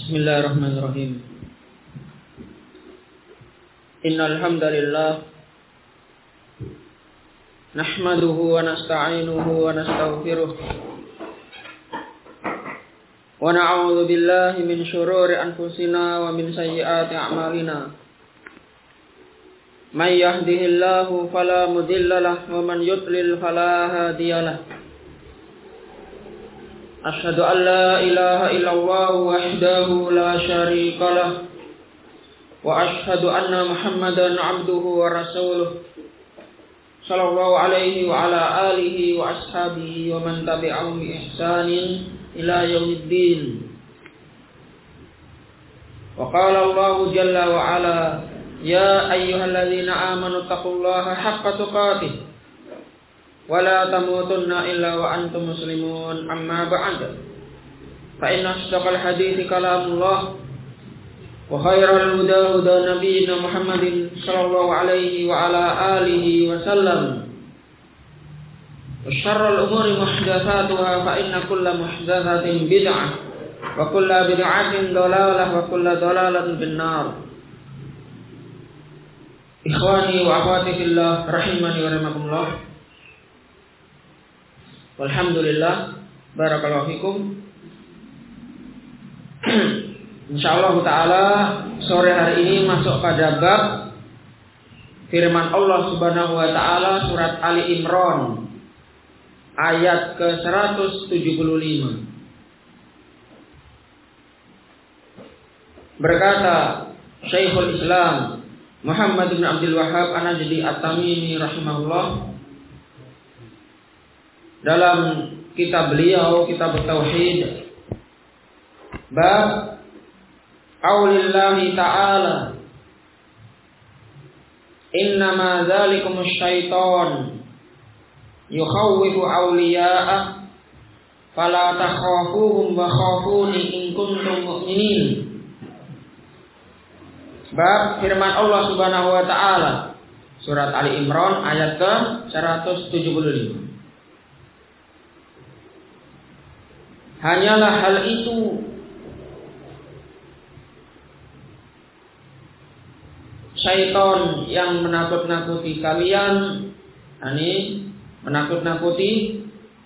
Bismillahirrahmanirrahim. Innal hamdalillah nahmaduhu wa nasta'inuhu wa nastaghfiruh wa na'udzu billahi min shururi anfusina wa min sayyiati a'malina. May yahdihillahu fala mudilla lahu wa man yudlil fala hadiyalah. Asyhadu an la ilaha illallah wahdahu la syarika lah wa asyhadu anna Muhammadan abduhu wa rasuluh sallallahu alaihi wa ala alihi wa ashabihi wa man tabi'ahum bi ihsanin ila yaumiddin. Wa qala Allah jalla wa ala ya ayyuhalladzina amanu taqullaha haqqa tuqatih wa la tamutunna illa wa antum muslimun. Amma ba'd. Fa inna asdaqal hadithi kalamullah wa khairal huda huda nabiyyina Muhammadin sallallahu alaihi wa ala alihi wa sallam. Wa syarrul umuri muhdatsatuha fa inna kulla muhdatsatin bid'ah wa kulla bid'atin dhalalah wa kulla dhalalatin finnar. Ikhwani wa akhwati fillah rahimani wa rahimakumullah. Alhamdulillah, barakallahu fikum. Insyaallah taala sore hari ini masuk pada bab firman Allah Subhanahu wa taala surat Ali Imran ayat ke-175. Berkata Syekhul Islam Muhammad bin Abdul Wahhab An-Najdi At-Tamimi rahimahullah dalam kitab beliau, kitab Tauhid, bab qaulillahi ta'ala innama dzalikumus syaiton yukhawwifu awliya'ah fala takhafuhum wa khafuni in kuntum mu'minin. Bab firman Allah Subhanahu wa taala surat Ali Imran ayat ke-175. Hanyalah hal itu syaitan yang menakut-nakuti kalian, ini menakut-nakuti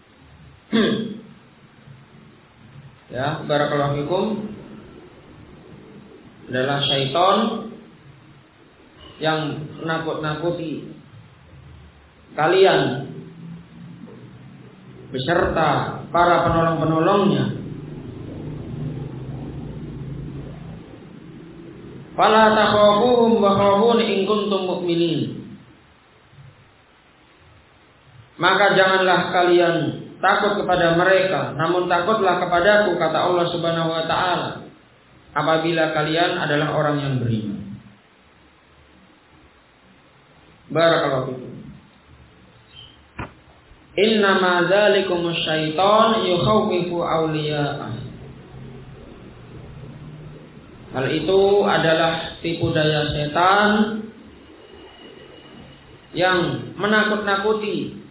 ya, barakallahu fikum, adalah syaitan yang menakut-nakuti kalian beserta para penolong-penolongnya. Fala takhafuhum wa khafuni in kuntum mu'minin. Maka janganlah kalian takut kepada mereka, namun takutlah kepadaku, kata Allah Subhanahu wa taala, apabila kalian adalah orang yang beriman. Barakallahu fikum. Innama dzalikumus syaiton yukhawwifu awliya'ah. Hal itu adalah tipu daya setan yang menakut-nakuti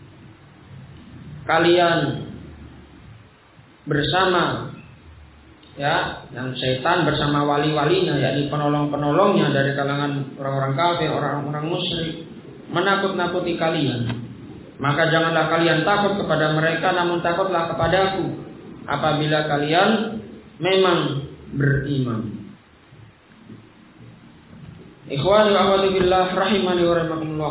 kalian bersama, ya, yang setan bersama wali-walinya, yakni penolong-penolongnya dari kalangan orang-orang kafir, orang-orang musyrik, menakut-nakuti kalian. Maka janganlah kalian takut kepada mereka, namun takutlah kepadaku apabila kalian memang beriman. Ikhwani wa akhwati billah rahimani wa rahimakumullah.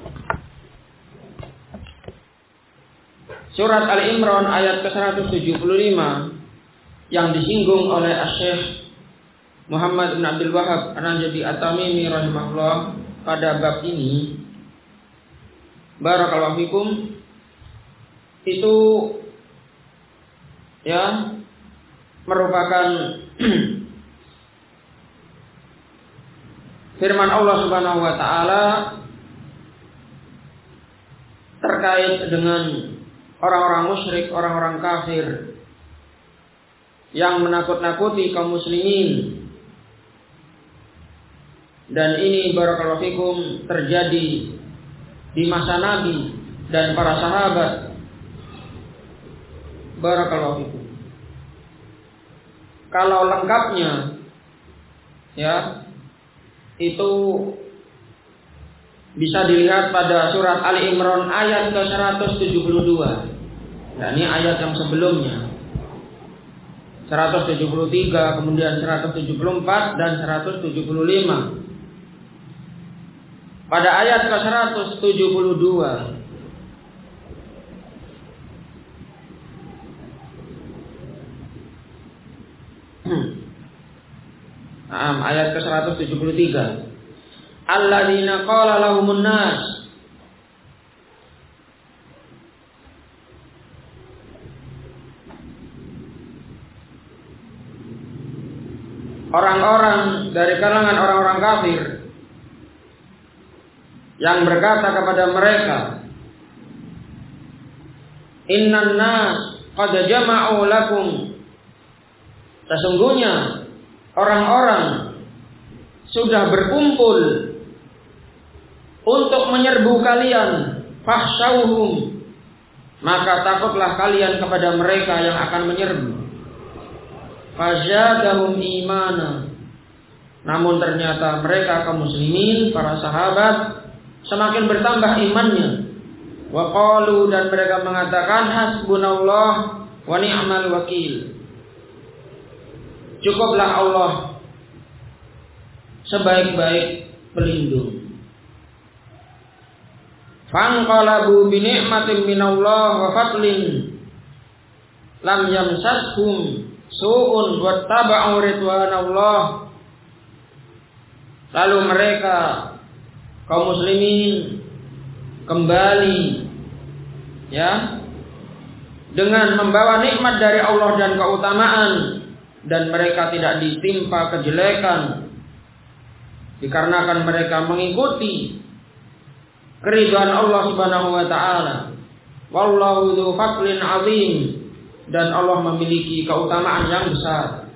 Surat Ali Imran ayat ke-175 yang disinggung oleh Syekh Muhammad bin Abdul Wahhab An-Najdi At-Tamimi rahimahullah pada bab ini, barakallahu fikum, itu ya merupakan firman Allah Subhanahu wa taala terkait dengan orang-orang musyrik, orang-orang kafir yang menakut-nakuti kaum muslimin. Dan ini barakallahu fikum terjadi di masa Nabi dan para sahabat. Barakallahu fikum. kalau lengkapnya ya itu bisa dilihat pada surat Ali Imran ayat ke-172. Nah, ini ayat yang sebelumnya. 173, kemudian 174 dan 175. Pada ayat ke-172 ayat ke-173. Alladzina qala lahumun nas, orang-orang dari kalangan orang-orang kafir yang berkata kepada mereka, innan nas qad jama'u lakum, sesungguhnya orang-orang sudah berkumpul untuk menyerbu kalian, fakhshawhum, maka takutlah kalian kepada mereka yang akan menyerbu. Fazadahum imana, namun ternyata mereka kaum muslimin, para sahabat, semakin bertambah imannya. Wa qalu, dan mereka mengatakan, hasbunallah wa ni'mal wakil, cukuplah Allah sebaik-baik pelindung. Fanqalabu bi ni'matin minallah wa fadlin lam yamsashum su'un wattaba'u ridwanallah. Lalu mereka kaum muslimin kembali ya dengan membawa nikmat dari Allah dan keutamaan, dan mereka tidak ditimpa kejelekan dikarenakan mereka mengikuti keridhaan Allah Subhanahu wa taala. Wallahu dzu fadlin azim, dan Allah memiliki keutamaan yang besar.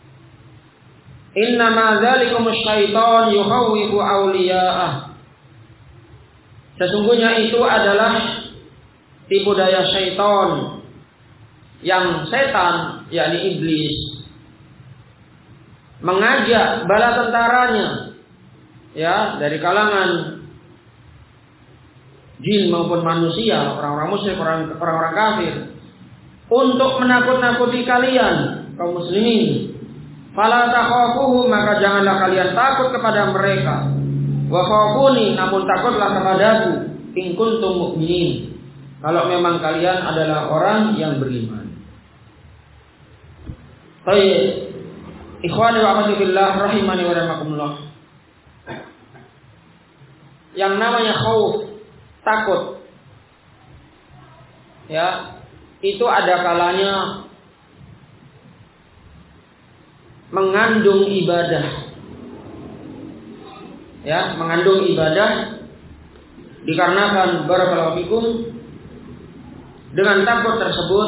Innama dzalikumus syaitan yukhawwifu awliya'ah, sesungguhnya itu adalah tipu daya syaitan, yang setan yakni iblis mengajak bala tentaranya ya dari kalangan jin maupun manusia, orang-orang musyrik, orang-orang kafir, untuk menakut-nakuti kalian kaum muslimin. Fala takhafuhum, maka janganlah kalian takut kepada mereka. Wa khafuni, namun takutlah kepadaku, in kuntum mu'minin, kalau memang kalian adalah orang yang beriman. Baik, ikhwani wa akhwati fillah rahimani wa rahimakumullah. Yang namanya khauf, takut, ya, itu ada kalanya mengandung ibadah, ya, mengandung ibadah, dikarenakan barakallahu fikum dengan takut tersebut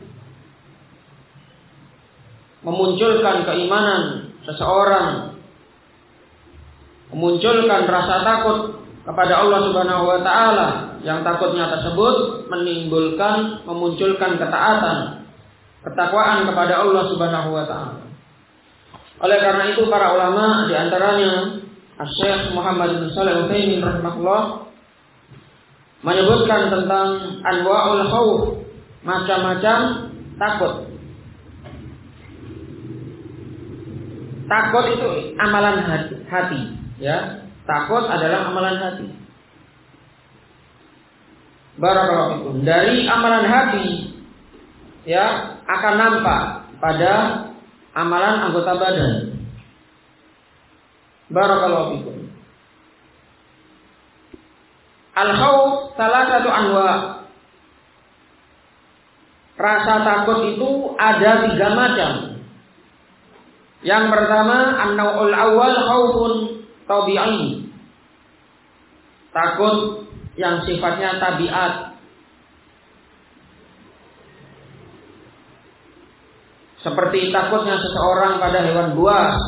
memunculkan keimanan seseorang, memunculkan rasa takut kepada Allah Subhanahu wa taala, yang takutnya tersebut memunculkan ketaatan, ketakwaan kepada Allah Subhanahu wa taala. Oleh karena itu para ulama, di antaranya Asy-Syaikh Muhammad bin Shalih Al-Utsaimin rahimahullah, menyebutkan tentang anwa'ul khauf, macam-macam takut. Takut itu amalan hati, ya. Takut adalah amalan hati. Barakallahu fikum. Dari amalan hati ya akan nampak pada amalan anggota badan. Barakallahu fikum. Al-khauf salah satu anwa. Rasa takut itu ada 3 macam. Yang pertama, an-nau'ul awwal khaufun tabi'i, takut yang sifatnya tabiat, seperti takutnya seseorang pada hewan buas,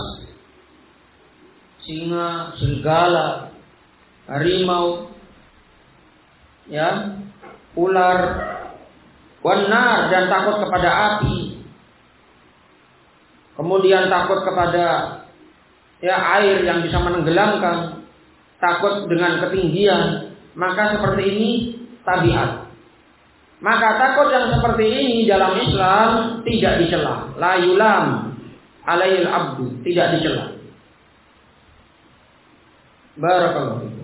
singa, serigala, harimau, ya, ular, wanar, dan takut kepada api. kemudian takut kepada air yang bisa menenggelamkan, takut dengan ketinggian, maka seperti ini tabiat. Maka takut yang seperti ini dalam Islam tidak dicela, la yulam alail abdu, tidak dicela. Barakallahu fikum.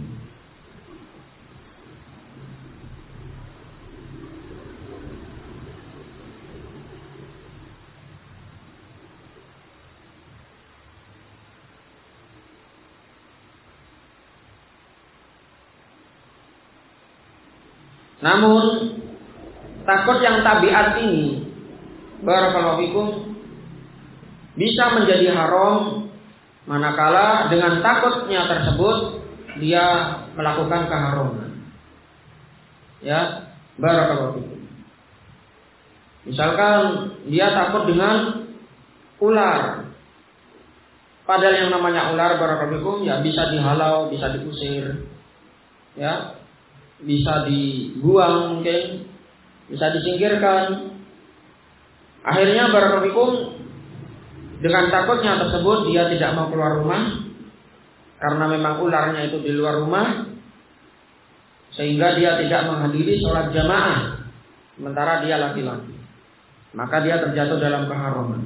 Namun takut yang tabiat ini, barakallahu fikum, bisa menjadi haram manakala dengan takutnya tersebut dia melakukan keharaman. Ya, barakallahu fikum. Misalkan dia takut dengan ular. Padahal yang namanya ular, barakallahu fikum, ya bisa dihalau, bisa diusir. Ya, bisa dibuang mungkin, bisa disingkirkan. Akhirnya barakallahu fikum, dengan takutnya tersebut dia tidak mau keluar rumah karena memang ularnya itu di luar rumah, sehingga dia tidak menghadiri sholat jamaah sementara dia laki-laki, maka dia terjatuh dalam keharaman.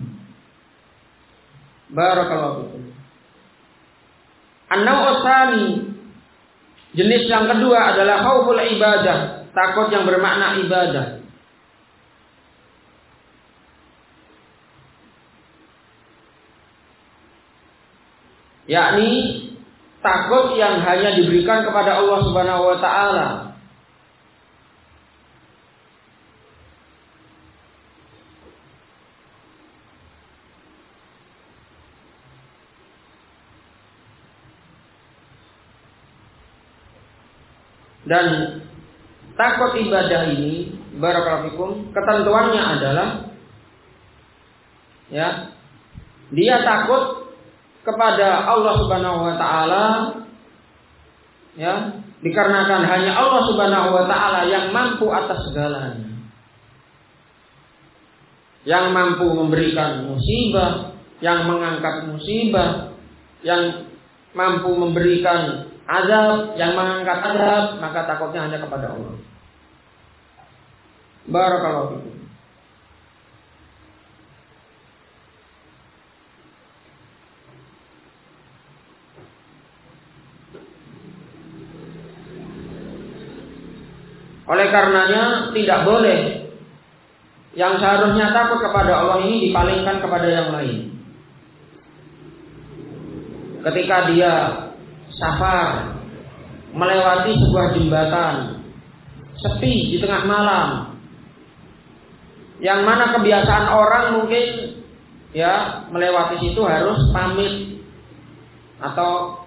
Barakallahu fikum. An-naw'u tsani, jenis yang kedua adalah khauful ibadah, takut yang bermakna ibadah. Yakni takut yang hanya diberikan kepada Allah Subhanahu wa taala. Dan takut ibadah ini, barakallahu fikum, ketentuannya adalah dia takut kepada Allah Subhanahu wa taala, dikarenakan hanya Allah Subhanahu wa taala yang mampu atas segalanya. Yang mampu memberikan musibah, yang mengangkat musibah, yang mampu memberikan azab, yang mengangkat azab, maka takutnya hanya kepada Allah. Barakallahu fikum. Oleh karenanya tidak boleh yang seharusnya takut kepada Allah ini dipalingkan kepada yang lain. Ketika dia safar melewati sebuah jembatan sepi di tengah malam, yang mana kebiasaan orang mungkin melewati situ harus pamit atau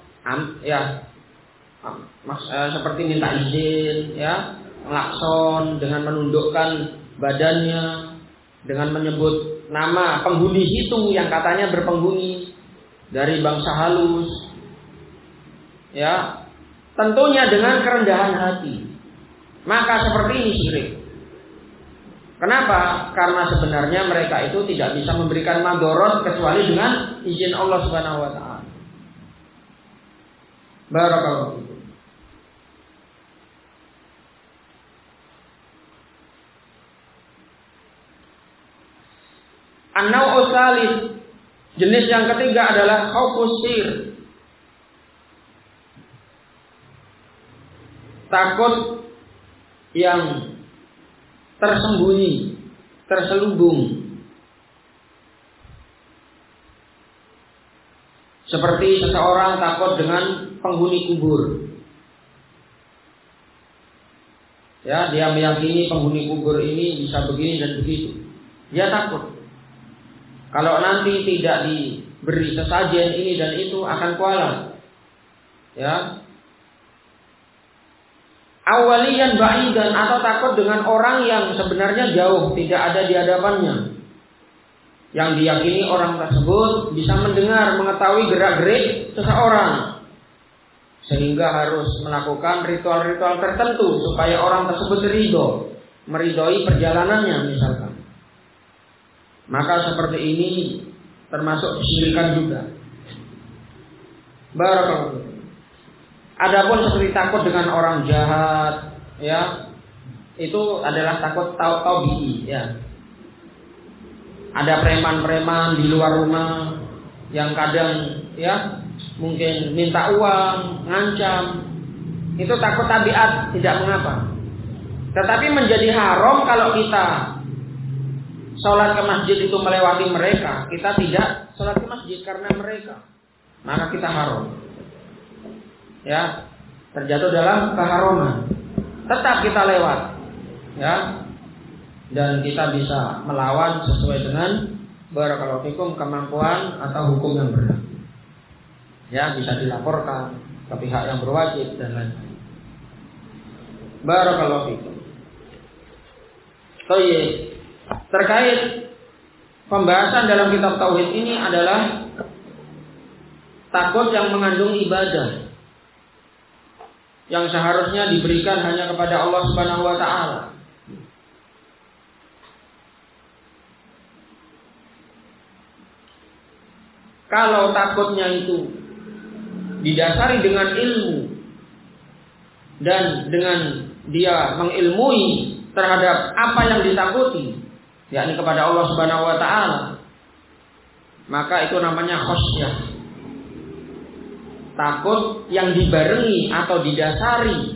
seperti minta izin, ngelakson dengan menundukkan badannya, dengan menyebut nama penghuni situ yang katanya berpenghuni dari bangsa halus, tentunya dengan kerendahan hati. Maka seperti ini syirik. Kenapa? Karena sebenarnya mereka itu tidak bisa memberikan madorot kecuali dengan izin Allah Subhanahu wa taala. Barakallahu fikum. An-naw'u tsalits, jenis yang ketiga adalah khaufus sir. Takut yang tersembunyi, terselubung. Seperti seseorang takut dengan penghuni kubur. Dia meyakini penghuni kubur ini bisa begini dan begitu. Dia takut. Kalau nanti tidak diberi sesajen ini dan itu akan kualat. Awaliyan ba'idan, atau takut dengan orang yang sebenarnya jauh, tidak ada di hadapannya. Yang diyakini orang tersebut bisa mendengar, mengetahui gerak-gerik seseorang, sehingga harus melakukan ritual-ritual tertentu supaya orang tersebut meridhoi perjalanannya misalkan. Maka seperti ini termasuk kesyirikan juga. Barakallahu. Adapun seperti takut dengan orang jahat, ya, itu adalah takut tabi'i, ya. Ada preman-preman di luar rumah yang kadang, ya, mungkin minta uang, ngancam. Itu takut tabiat, tidak mengapa. Tetapi menjadi haram kalau kita sholat ke masjid itu melewati mereka. Kita tidak sholat ke masjid karena mereka, maka kita haram, ya, terjatuh dalam keharaman. Tetap kita lewat, ya, dan kita bisa melawan sesuai dengan barakallahu fikum kemampuan atau hukum yang berlaku. Ya, bisa dilaporkan ke pihak yang berwajib dan lain-lain. Barakallahu fikum. Terkait pembahasan dalam kitab tauhid ini adalah takut yang mengandung ibadah, yang seharusnya diberikan hanya kepada Allah Subhanahu wa taala. Kalau takutnya itu didasari dengan ilmu dan dengan dia mengilmui terhadap apa yang ditakuti, yakni kepada Allah Subhanahu wa taala, maka itu namanya khosyah. Takut yang dibarengi atau didasari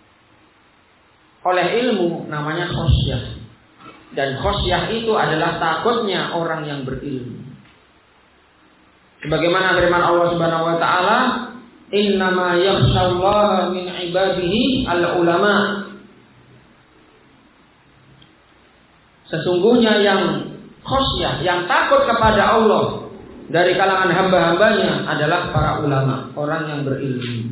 oleh ilmu namanya khosyah. Dan khosyah itu adalah takutnya orang yang berilmu. Sebagaimana firman Allah Subhanahu wa taala, "Innama yakhsyallaha min ibadihi al-ulama." Sesungguhnya yang khosyah, yang takut kepada Allah dari kalangan hamba-hambanya adalah para ulama, orang yang berilmu.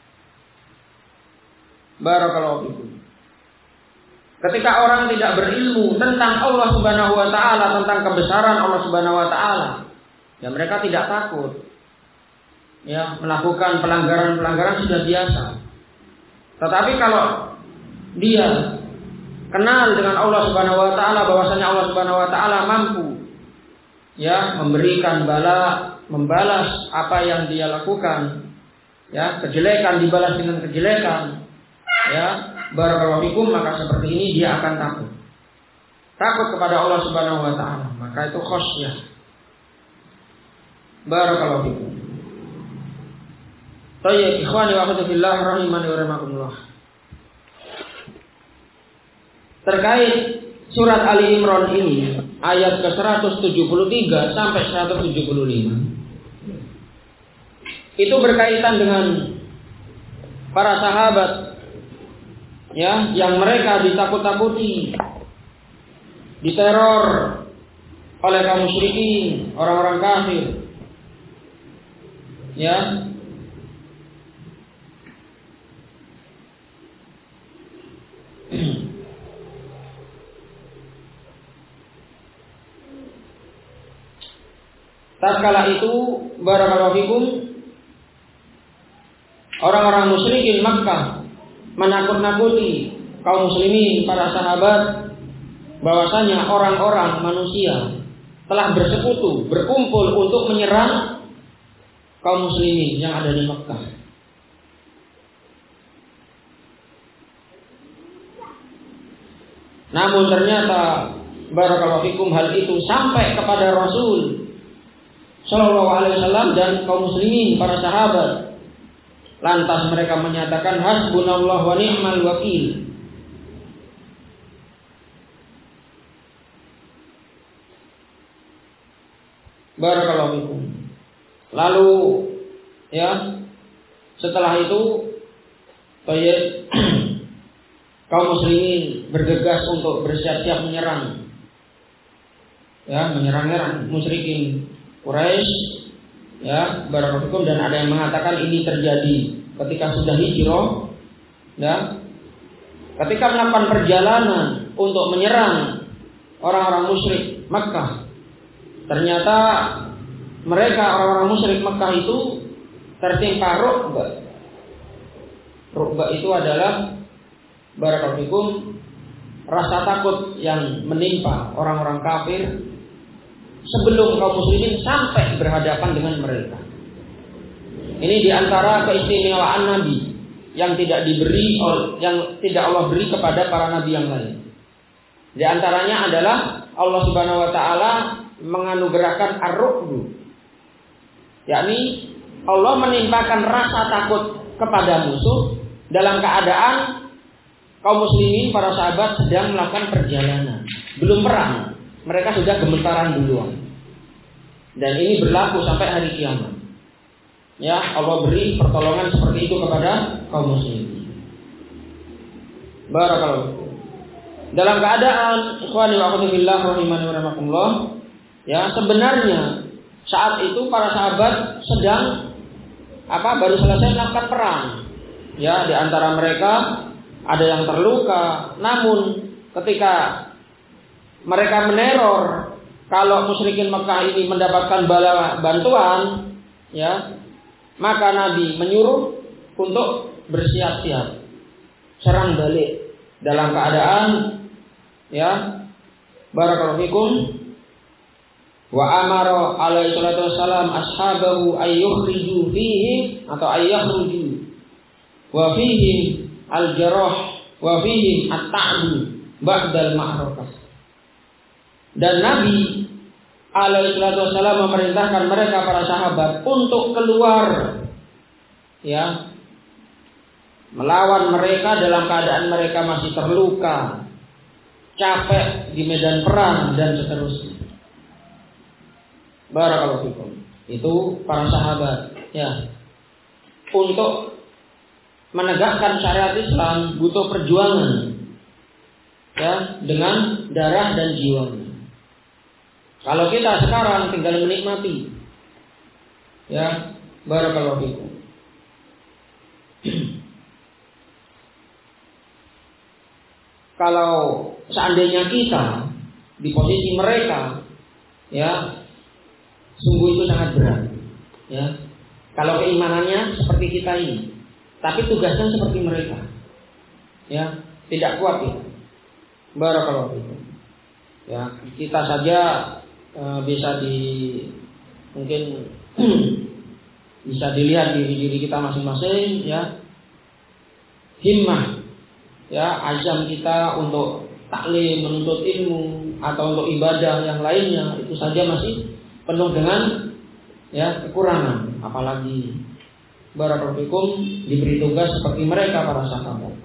Barakallahu fikum. Ketika orang tidak berilmu tentang Allah Subhanahu wa taala, tentang kebesaran Allah Subhanahu wa taala, ya mereka tidak takut. Ya, melakukan pelanggaran-pelanggaran sudah biasa. Tetapi kalau dia kenal dengan Allah Subhanahu wa taala, bahwasanya Allah Subhanahu wa taala mampu, ya, memberikan bala, membalas apa yang dia lakukan, ya, kejelekan dibalas dengan kejelekan, ya, barakallahu fikum, maka seperti ini dia akan takut kepada Allah Subhanahu wa taala, maka itu khosyah. Barakallahu fikum. Tayyib, ikhwani wa akhwati fillah rahimani wa rahimakumullah. Terkait surat Ali Imran ini, ayat ke-173 sampai 175, itu berkaitan dengan para sahabat, ya, yang mereka ditakut-takuti, diteror oleh kaum musyrikin, orang-orang kafir, ya. Tatkala itu barakallahu fikum, orang-orang musyrikin Makkah menakut-nakuti kaum muslimin, para sahabat, bahwasanya orang-orang manusia telah bersekutu, berkumpul untuk menyerang kaum muslimin yang ada di Makkah. Namun ternyata barakallahu fikum hal itu sampai kepada Rasul Sallallahu alaihi wasallam dan kaum muslimin, para sahabat. Lantas mereka menyatakan hasbunallahu wa ni'mal wakil. Barakallahu fikum. Lalu, ya, setelah itu kaum muslimin bergegas untuk bersiap-siap menyerang, ya, menyerang musyrikin Quraisy, ya, barakallahu fikum. Dan ada yang mengatakan ini terjadi ketika sudah hijrah, ya, ketika melakukan perjalanan untuk menyerang orang-orang musyrik Makkah. Ternyata mereka, orang-orang musyrik Makkah itu, tertimpa ru'bah. Ru'bah itu adalah barakallahu fikum rasa takut yang menimpa orang-orang kafir sebelum kaum muslimin sampai berhadapan dengan mereka. Ini diantara keistimewaan Nabi yang tidak Allah beri kepada para nabi yang lain. Di antaranya adalah Allah Subhanahu wa taala menganugerahkan ar-ru'bu, yakni Allah menimpakan rasa takut kepada musuh dalam keadaan kaum muslimin, para sahabat sedang melakukan perjalanan, belum perang, mereka sudah gemetaran duluan. Dan ini berlaku sampai hari kiamat. Ya, Allah beri pertolongan seperti itu kepada kaum muslimin. Barakallahu. Dalam keadaan ikhwani wa akhwati fillah rahimani wa rahimakumullah, ya, sebenarnya saat itu para sahabat sedang baru selesai melakukan perang. Ya, di antara mereka ada yang terluka, namun ketika mereka meneror kalau musyrikin Mekah ini mendapatkan bala bantuan, ya, maka Nabi menyuruh untuk bersiap-siap serang balik dalam keadaan, ya, barakallahu fikum, wa amara alaihi salatu wassalam ashabahu ayyukhriju fihi atau ayyakhruju wa fihi al-jarah wa fihi at-ta'du ba'dal ma'rakah. Dan Nabi alaihi salatu wassalam memerintahkan mereka para sahabat untuk keluar, ya, melawan mereka dalam keadaan mereka masih terluka, capek di medan perang dan seterusnya. Barakallahu fikum. Itu para sahabat, ya. Untuk menegakkan syariat Islam butuh perjuangan, ya, dengan darah dan jiwanya. Kalau kita sekarang tinggal menikmati, ya, barakallahu fikum. Kalau seandainya kita di posisi mereka, ya, sungguh itu sangat berat, ya. Kalau keimanannya seperti kita ini, tapi tugasnya seperti mereka, ya, tidak kuat ya. Barakallahu fikum. Ya, kita saja bisa mungkin bisa dilihat diri kita masing-masing, ya, himmah, ya, azam kita untuk taklim, menuntut ilmu atau untuk ibadah yang lainnya itu saja masih penuh dengan, ya, kekurangan. Apalagi barakallahu fikum diberi tugas seperti mereka para sahabat.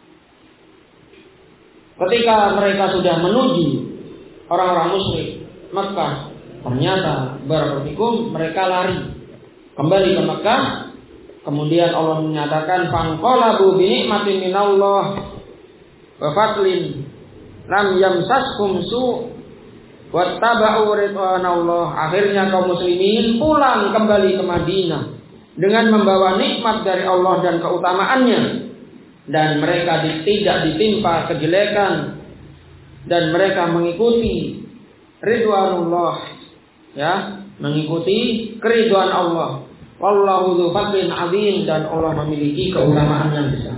Ketika mereka sudah menuju orang-orang musyrik Mekah, ternyata barakallahu fikum mereka lari kembali ke Mekah. Kemudian Allah menyatakan fanqalabu bi ni'matin minallah wa fadlin lam yamsaskum su wattaba'u ridwanallah. Akhirnya kaum muslimin pulang kembali ke Madinah dengan membawa nikmat dari Allah dan keutamaannya, dan mereka tidak ditimpa kejelekan, dan mereka mengikuti ridwanullah, ya, mengikuti keridhaan Allah. Wallahu dzu fadlin azim, dan Allah memiliki keutamaan yang besar.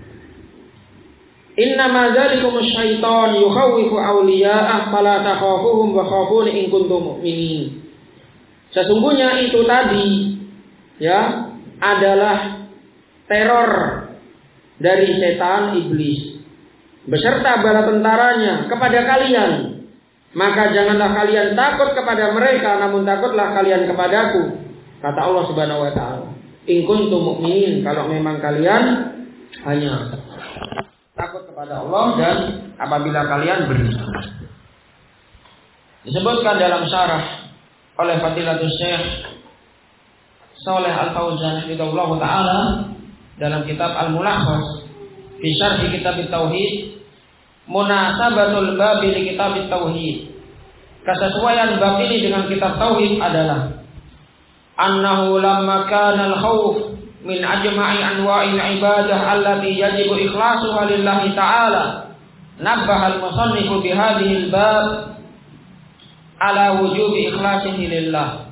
Innama dzalikum syaitan yukhawwifu awliya'ah fala takhafuhum wa khafuni in kuntum mu'minin. Sesungguhnya itu tadi, ya, adalah teror dari setan iblis beserta bala tentaranya kepada kalian. Maka janganlah kalian takut kepada mereka, namun takutlah kalian kepadaku, kata Allah Subhanahu wa taala. In kuntum mu'minin, kalau memang kalian hanya takut kepada Allah dan apabila kalian beriman. Disebutkan dalam syarah oleh Fadilatul Syekh Shalih Al-Fauzan hafizahullah taala dalam kitab Al-Mulakhas fi syarh kitab Tauhid, munasabatul bab li kitab Tauhid. Kesesuaian bab ini dengan kitab Tauhid adalah annahu lamma kana al-khauf min ajma'i anwa'il ibadah allati yajibu ikhlasuha lillahi ta'ala, nabbaha al-musannifu bi hadhihi al-bab ala wujubi ikhlasihi lillah.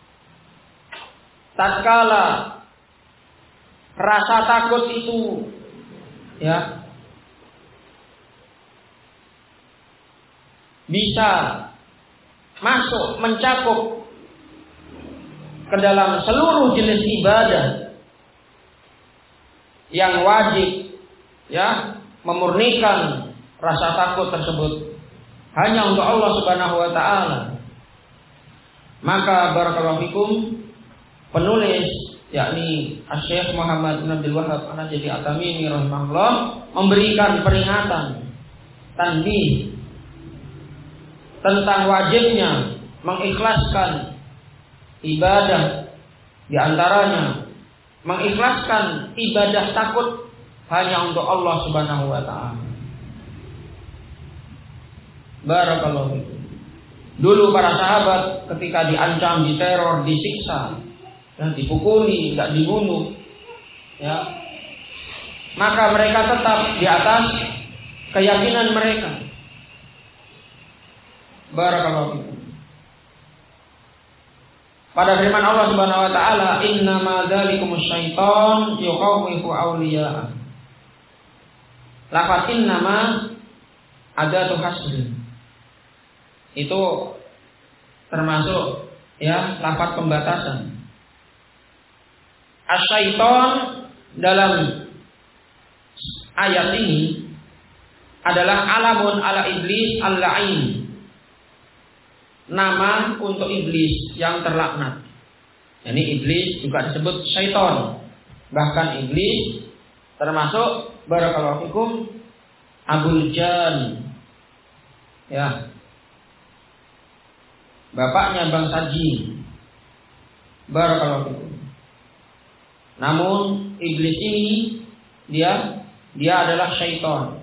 Tatkala rasa takut itu, ya, bisa masuk mencakup ke dalam seluruh jenis ibadah yang wajib, ya, memurnikan rasa takut tersebut hanya untuk Allah Subhanahu wa taala. Maka barakallahu fikum, penulis yakni Syekh Muhammad bin Abdul Wahhab An-Najdi At-Tamimi rahimahullah memberikan peringatan, tanbih tentang wajibnya mengikhlaskan ibadah, di antaranya mengikhlaskan ibadah takut hanya untuk Allah Subhanahu wa taala. Barakallahu fikum. Dulu para sahabat ketika diancam, diteror, disiksa, dan dipukuli, tidak dibunuh, ya, maka mereka tetap di atas keyakinan mereka. Barakallahu fikum. Pada firman Allah Subhanahu wa taala, "Innama dzalikumus syaiton yukhawwifu awliya'a." Lafaz innama adatu hasrin. Itu termasuk, ya, lafaz pembatasan. Asyaiton dalam ayat ini adalah alamun ala iblis al-la'in, nama untuk iblis yang terlaknat. Ini iblis juga disebut syaiton. Bahkan iblis termasuk barakallahu fikum Abul Jan, ya, bapaknya bangsa jin. Barakallahu fikum. Namun iblis ini dia adalah syaitan.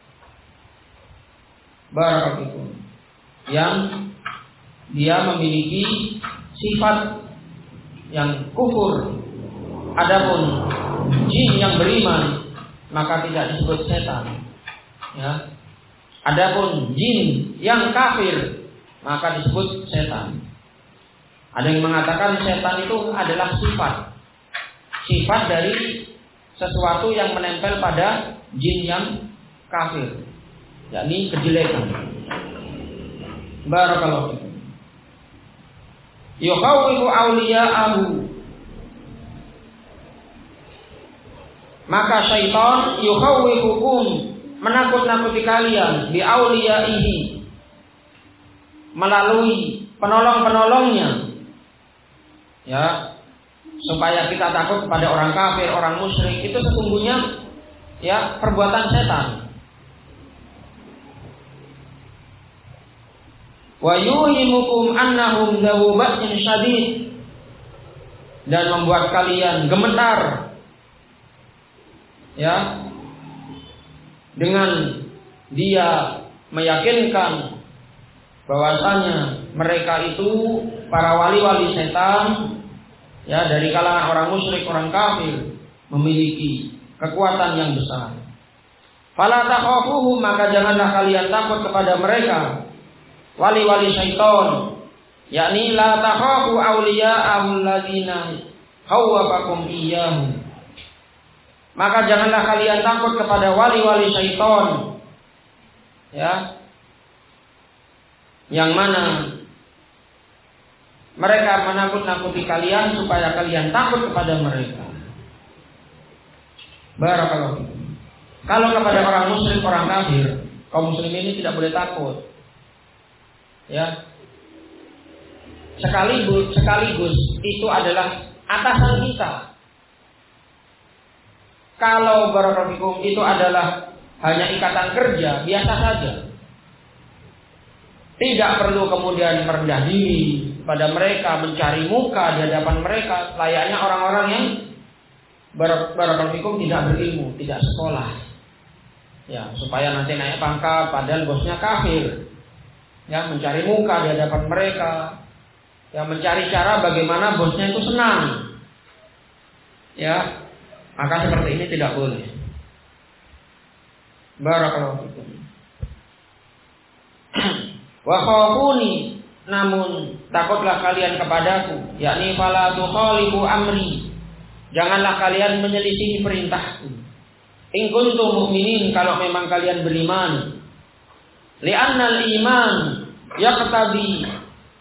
Barakallahu fikum. Yang dia memiliki sifat yang kufur. Adapun jin yang beriman maka tidak disebut setan. Ya. Adapun jin yang kafir maka disebut setan. Ada yang mengatakan setan itu adalah sifat dari sesuatu yang menempel pada jin yang kafir, yakni kejelekan. Barakallahu fikum. Yukhawwifu awliya'ahu. Maka syaitan yukhawwifukum, menakut-nakuti kalian, bi awliya'ihi, melalui penolong-penolongnya, ya, supaya kita takut kepada orang kafir, orang musyrik. Itu sesungguhnya, ya, perbuatan setan. Wa yuhimukum annahum dzawu ba'sin syadid, dan membuat kalian gemetar, ya, dengan dia meyakinkan bahwasanya mereka itu para wali-wali setan, ya, dari kalangan orang musyrik, orang kafir, memiliki kekuatan yang besar. Fala takhafuhum, maka janganlah kalian takut kepada mereka, wali-wali syaitan, yakni la takhafu awliya'ahul ladzina khawwafakum iyyahum. Maka janganlah kalian takut kepada wali-wali syaitan, ya, yang mana mereka menakut-nakuti kalian supaya kalian takut kepada mereka. Barakallahu fikum. Kalau kepada orang musyrik, orang kafir, kaum muslimin ini tidak boleh takut. Ya. Sekaligus itu adalah atasan kita. Kalau barakallahu fikum itu adalah hanya ikatan kerja, biasa saja. Tidak perlu kemudian merendah diri pada mereka, mencari muka di hadapan mereka, layaknya orang-orang yang barakallahu fikum tidak berilmu, tidak sekolah. Ya, supaya nanti naik pangkat padahal bosnya kafir. Ya, mencari muka di hadapan mereka. Ya, mencari cara bagaimana bosnya itu senang. Ya, maka seperti ini tidak boleh. Barakallahu fikum. Wa khafuni, namun takutlah kalian kepadaku, yakni fala tukhalifu amri. Janganlah kalian menyelisihi perintahku. In kuntum mu'minin, kalau memang kalian beriman. Li'annal iman yaqtadi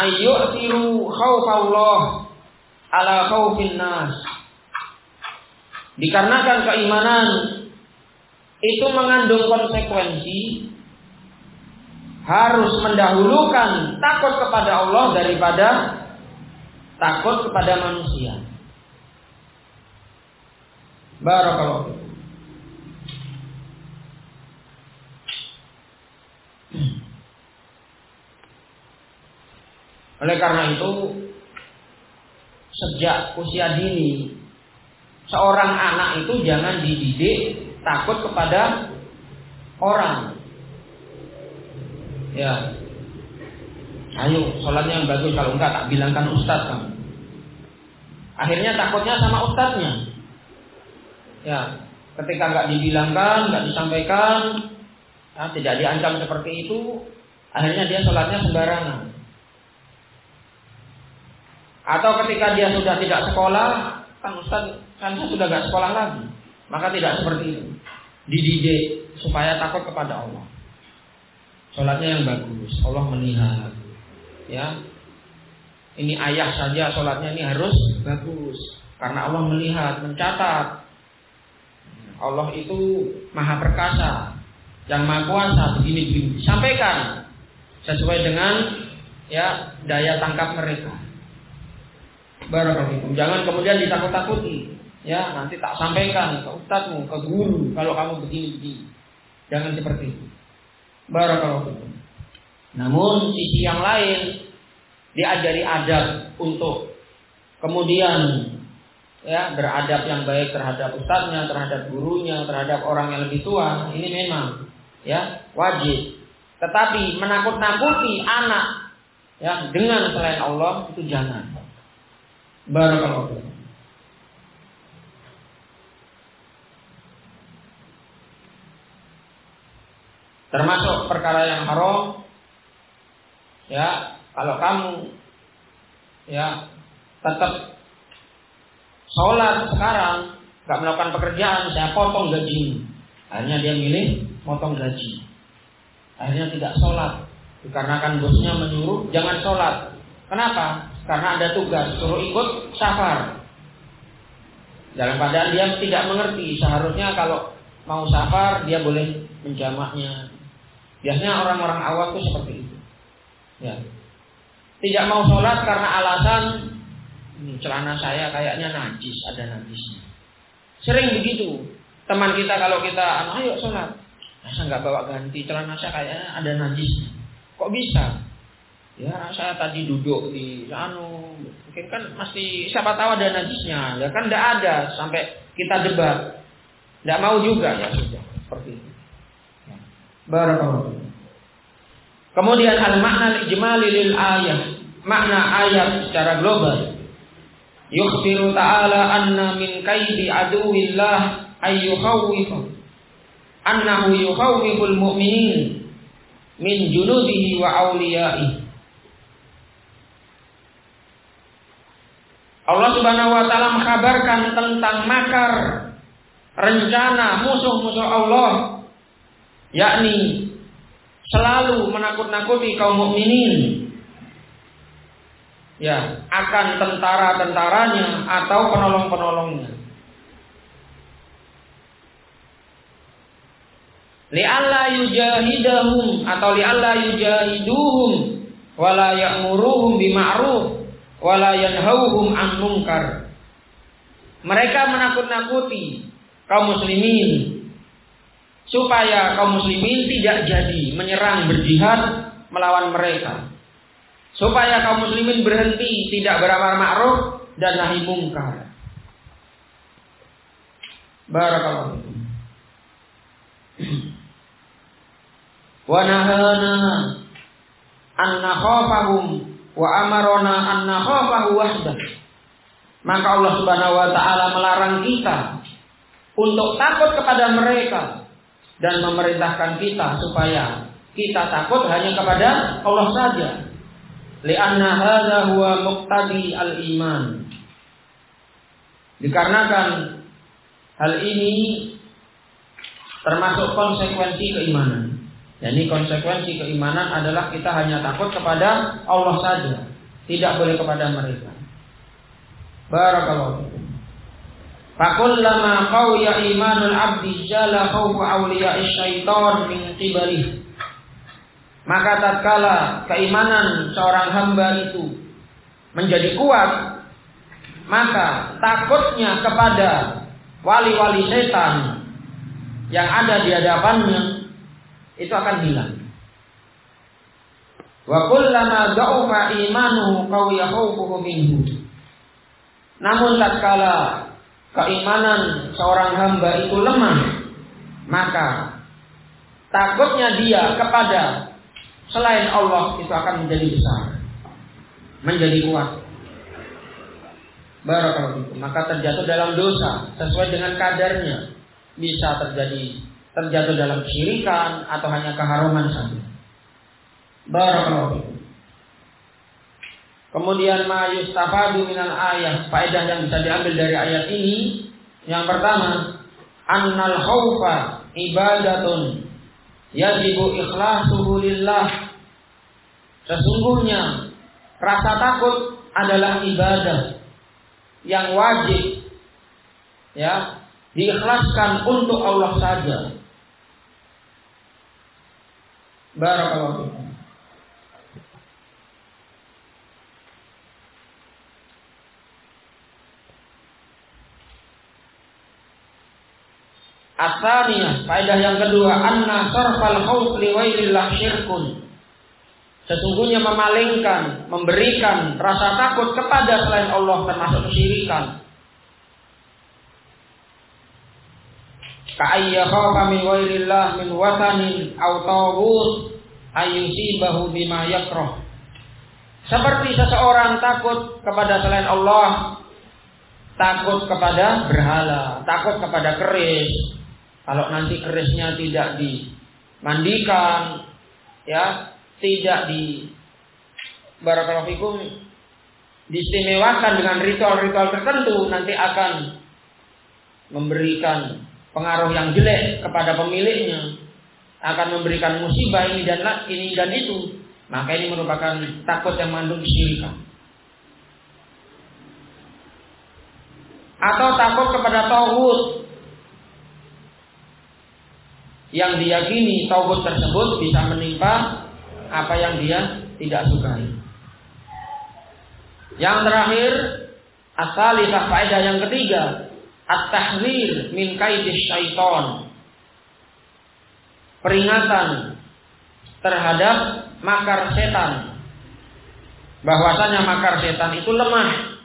ayyu'tiru khaufallah ala khaufin nas. Dikarenakan keimanan itu mengandung konsekuensi harus mendahulukan takut kepada Allah daripada takut kepada manusia. Barakallahu fikum. Oleh karena itu, sejak usia dini, seorang anak itu jangan dididik takut kepada orang. Ya, ayo sholatnya yang bagus, kalau enggak tak bilangkan ustadz kamu. Akhirnya takutnya sama ustadznya. Ya, ketika enggak dibilangkan, enggak disampaikan, tidak diancam seperti itu, akhirnya dia sholatnya sembarangan. Atau ketika dia sudah tidak sekolah, kan ustaz kan sudah tidak sekolah lagi, maka tidak seperti itu. Dididik supaya takut kepada Allah. Sholatnya yang bagus, Allah melihat. Ya, ini ayah saja sholatnya ini harus bagus, karena Allah melihat, mencatat. Allah itu maha perkasa, yang maha kuasa, begini-begini. Sampaikan sesuai dengan ya daya tangkap mereka. Barakallahu. Jangan kemudian ditakut-takuti. Ya, nanti tak sampaikan ke ustadzmu, ke guru kalau kamu begini-begini. Jangan seperti itu. Barakallahu. Namun sisi yang lain, diajari adab untuk kemudian ya beradab yang baik terhadap ustadznya, terhadap gurunya, terhadap orang yang lebih tua. Ini memang ya wajib. Tetapi menakut-nakuti anak ya dengan selain Allah itu jangan. Barakallahu. Termasuk perkara yang haram ya, kalau kamu ya tetap sholat sekarang nggak melakukan pekerjaan, saya potong gajimu. Akhirnya dia milih potong gaji. Akhirnya tidak sholat dikarenakan bosnya menyuruh jangan sholat. Kenapa? Karena ada tugas, suruh ikut safar. Dalam keadaan dia tidak mengerti, seharusnya kalau mau safar dia boleh menjamaknya. Biasanya orang-orang awam itu seperti itu. Ya. Tidak mau sholat karena alasan celana saya kayaknya najis, ada najisnya. Sering begitu. Teman kita kalau kita, ayo sholat, saya nggak bawa ganti, celana saya kayaknya ada najisnya. Kok bisa? Ya saya tadi duduk di mungkin kan masih siapa tahu ada najisnya. Ya kan tidak ada sampai kita debat. Tidak mau juga ya sudah seperti itu. Ya. Barakallahu. Kemudian al-makna ijmali lil ayah, makna ayat secara global. Yukhbiru ta'ala anna min kaidi aduwillah ayyukhawwifu annahu yukhawwiful mu'minin min junudihi wa awliyaihi. Allah Subhanahu wa taala mengkabarkan tentang makar rencana musuh-musuh Allah, yakni selalu menakut-nakuti kaum mukminin ya akan tentara-tentaranya atau penolong-penolongnya. Li'alla yujahidahum atau li'alla yujahiduhum wala ya'muruhum bima'ruf wala yanhauhum an munkar. Mereka menakut-nakuti kaum muslimin supaya kaum muslimin tidak jadi menyerang berjihad melawan mereka. Supaya kaum muslimin berhenti tidak beramar ma'ruf dan nahi munkar. Barakallahu. Wa nahana an nakhafahum wa amarona an nakhafahu wahdah. Maka Allah Subhanahu wa taala melarang kita untuk takut kepada mereka dan memerintahkan kita supaya kita takut hanya kepada Allah saja. Li'anna hadza huwa muqtadi al-iman. Dikarenakan hal ini termasuk konsekuensi keimanan. Jadi konsekuensi keimanan adalah kita hanya takut kepada Allah saja. Tidak boleh kepada mereka. Barakallahu fikum. Fakullama qawiya imanul abdi jala khawfu awliya'i syaitan min qibalih. Maka tatkala keimanan seorang hamba itu menjadi kuat, maka takutnya kepada wali-wali setan yang ada di hadapannya itu akan hilang. Wa kullama dha'ufa imanuhu qawiya khawfuhu minhu. Namun tatkala keimanan seorang hamba itu lemah, maka takutnya dia kepada selain Allah itu akan menjadi besar, menjadi kuat. Barakallahu fikum. Maka terjatuh dalam dosa sesuai dengan kadarnya. Bisa terjatuh dalam kesyirikan atau hanya keharuman saja. Barakallahu fikum. Kemudian ma yustafadu minal ayat, faedah yang bisa diambil dari ayat ini, yang pertama, annal khaufa ibadatun yajibu ikhlasuhu lillah. Sesungguhnya rasa takut adalah ibadah yang wajib diikhlaskan untuk Allah saja. Barakallahu fikum. Asalnya, faedah yang kedua, anna sarfal khauf li ghairillah syirkun. Sesungguhnya memalingkan, memberikan rasa takut kepada selain Allah termasuk kesyirikan. Ka'ayya khaufa min ghairillah min watanin aw taghut ayyusibahu bima yakrah. Seperti seseorang takut kepada selain Allah, takut kepada berhala, takut kepada keris. Kalau nanti kerisnya tidak dimandikan, tidak barakallahu fikum, diistimewakan dengan ritual-ritual tertentu, nanti akan memberikan pengaruh yang jelek kepada pemiliknya, akan memberikan musibah ini dan itu. Maka ini merupakan takut yang mengandung kesyirikan. Atau takut kepada tauhid, yang diyakini tauhid tersebut bisa menimpa apa yang dia tidak sukai. Yang terakhir, as-salisah, faedah yang ketiga, at-tahdzir min kaidis syaitan. Peringatan terhadap makar setan. Bahwasanya makar setan itu lemah.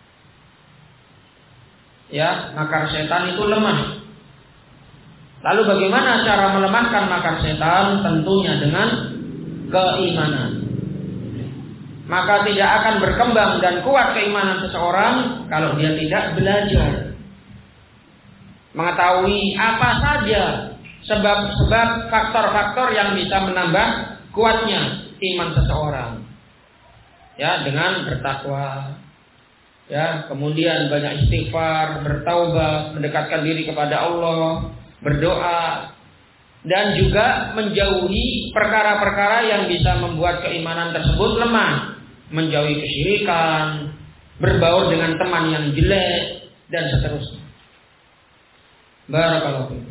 Makar setan itu lemah. Lalu bagaimana cara melemahkan makar setan? Tentunya dengan keimanan. Maka tidak akan berkembang dan kuat keimanan seseorang kalau dia tidak belajar mengetahui apa saja sebab-sebab faktor-faktor yang bisa menambah kuatnya iman seseorang. Dengan bertakwa, kemudian banyak istighfar, bertaubat, mendekatkan diri kepada Allah, berdoa, dan juga menjauhi perkara-perkara yang bisa membuat keimanan tersebut lemah, menjauhi kesyirikan, berbaur dengan teman yang jelek, dan seterusnya. Barakallahu fiikum.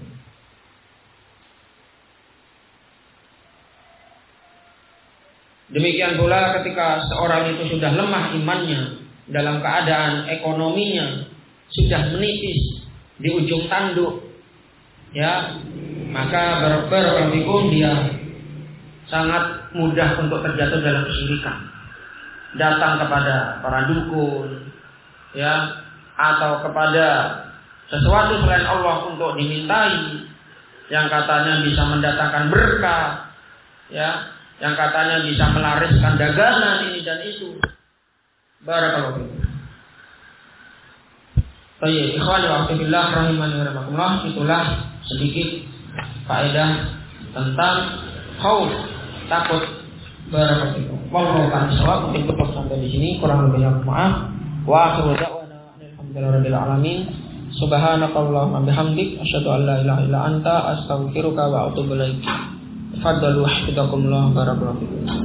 Demikian pula ketika seorang itu sudah lemah imannya, dalam keadaan ekonominya sudah menipis di ujung tanduk, maka barakallahu dia sangat mudah untuk terjatuh dalam kesyirikan. Datang kepada para dukun, atau kepada sesuatu selain Allah untuk dimintai, yang katanya bisa mendatangkan berkah, yang katanya bisa melariskan dagangan ini dan itu. Barakallahu fiikum. Baik, ikhwani wa fillah rahimani wa rahimakumullah, itulah sedikit faedah tentang khauf, takut. Barakallahu fiikum. Wallahu ta'ala shawab. Mungkin cukup sampai di sini, kurang lebihnya maaf. Wa akhiru da'wana alhamdulillahirabbil alamin. Subhanakallahumma bihamdik asyhadu an la ilaha illa anta astaghfiruka wa atubu ilaik. Faddalu hafizakumullah. Barakallahu fiikum.